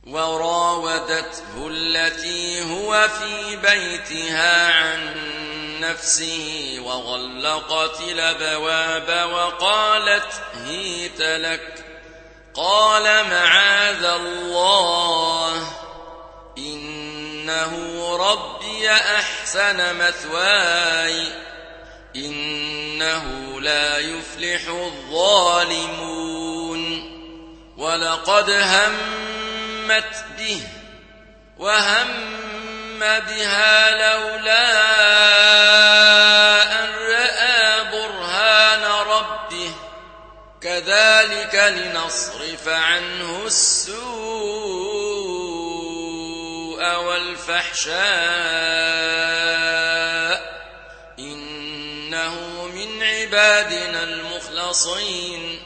وراودته التي هو في بيتها عن نفسه وغلقت الأبواب وقالت هيت لك قال معاذ الله إنه ربي أحسن مثواي إنه لا يفلح الظالمون ولقد همت به وهم بها لولا أن رأى برهان ربه كذلك لنصرف عنه السوء والفحشاء إنه من عبادنا المخلصين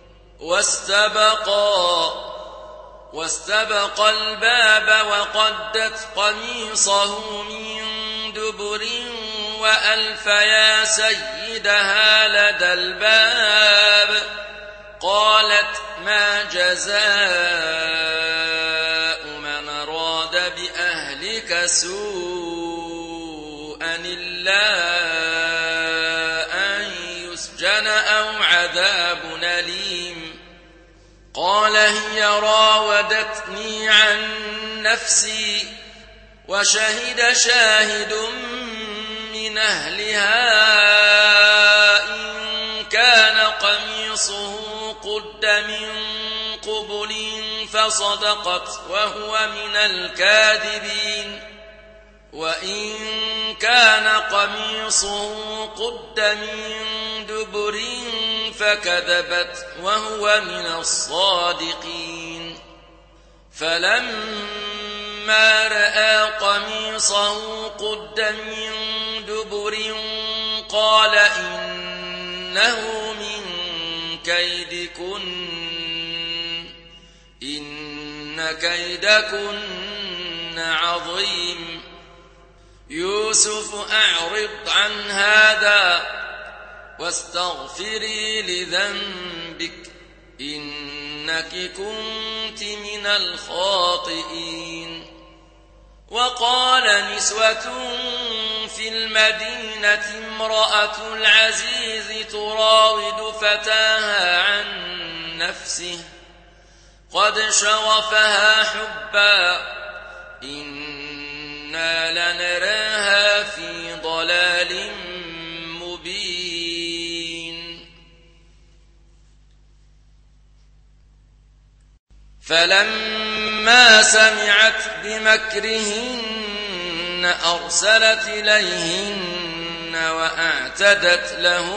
واستبقا الباب وقدت قميصه من دبر وألف يا سيدها لدى الباب قالت ما جزاء من أراد بأهلك سوءا إلا أن يسجن أو عذاب أليم قال هي راودتني عن نفسي وشهد شاهد من أهلها إن كان قميصه قد من قبل فصدقت وهو من الكاذبين وإن كان قميصه قد من دبر فكذبت وهو من الصادقين فلما رأى قميصه قد من دبر قال إنه من كيدكن إن كيدكن عظيم يوسف أعرض عن هذا واستغفري لذنبك إنك كنت من الخاطئين وقال نسوة في المدينة امرأة العزيز تراود فتاها عن نفسه قد شغفها حبا إنا لنراها في ضلال مبين فلما سمعت بمكرهن أرسلت إليهن وأعتدت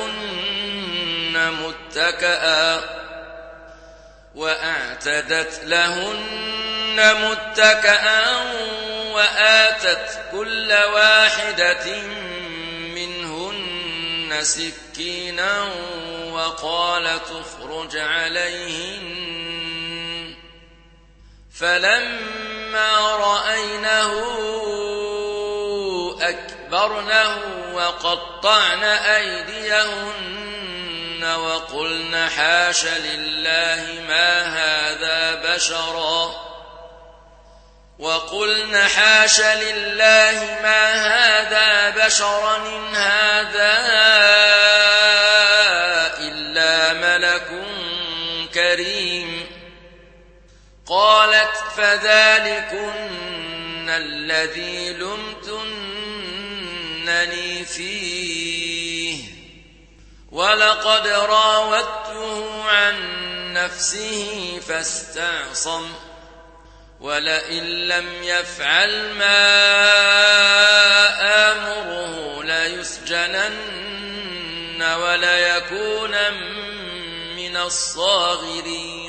لهن متكئا وآتت كل واحدة منهن سكينا وقالت اخرج عليهن فلما رأينه أكبرنه وقطعن أيديهن وقلن حاش لله ما هذا بشرا إن هذا إلا ملك كريم قالت فذلكن الذي لمتنني فيه ولقد راودته عن نفسه فاستعصم ولئن لم يفعل ما آمره ليسجنن وليكونن من الصاغرين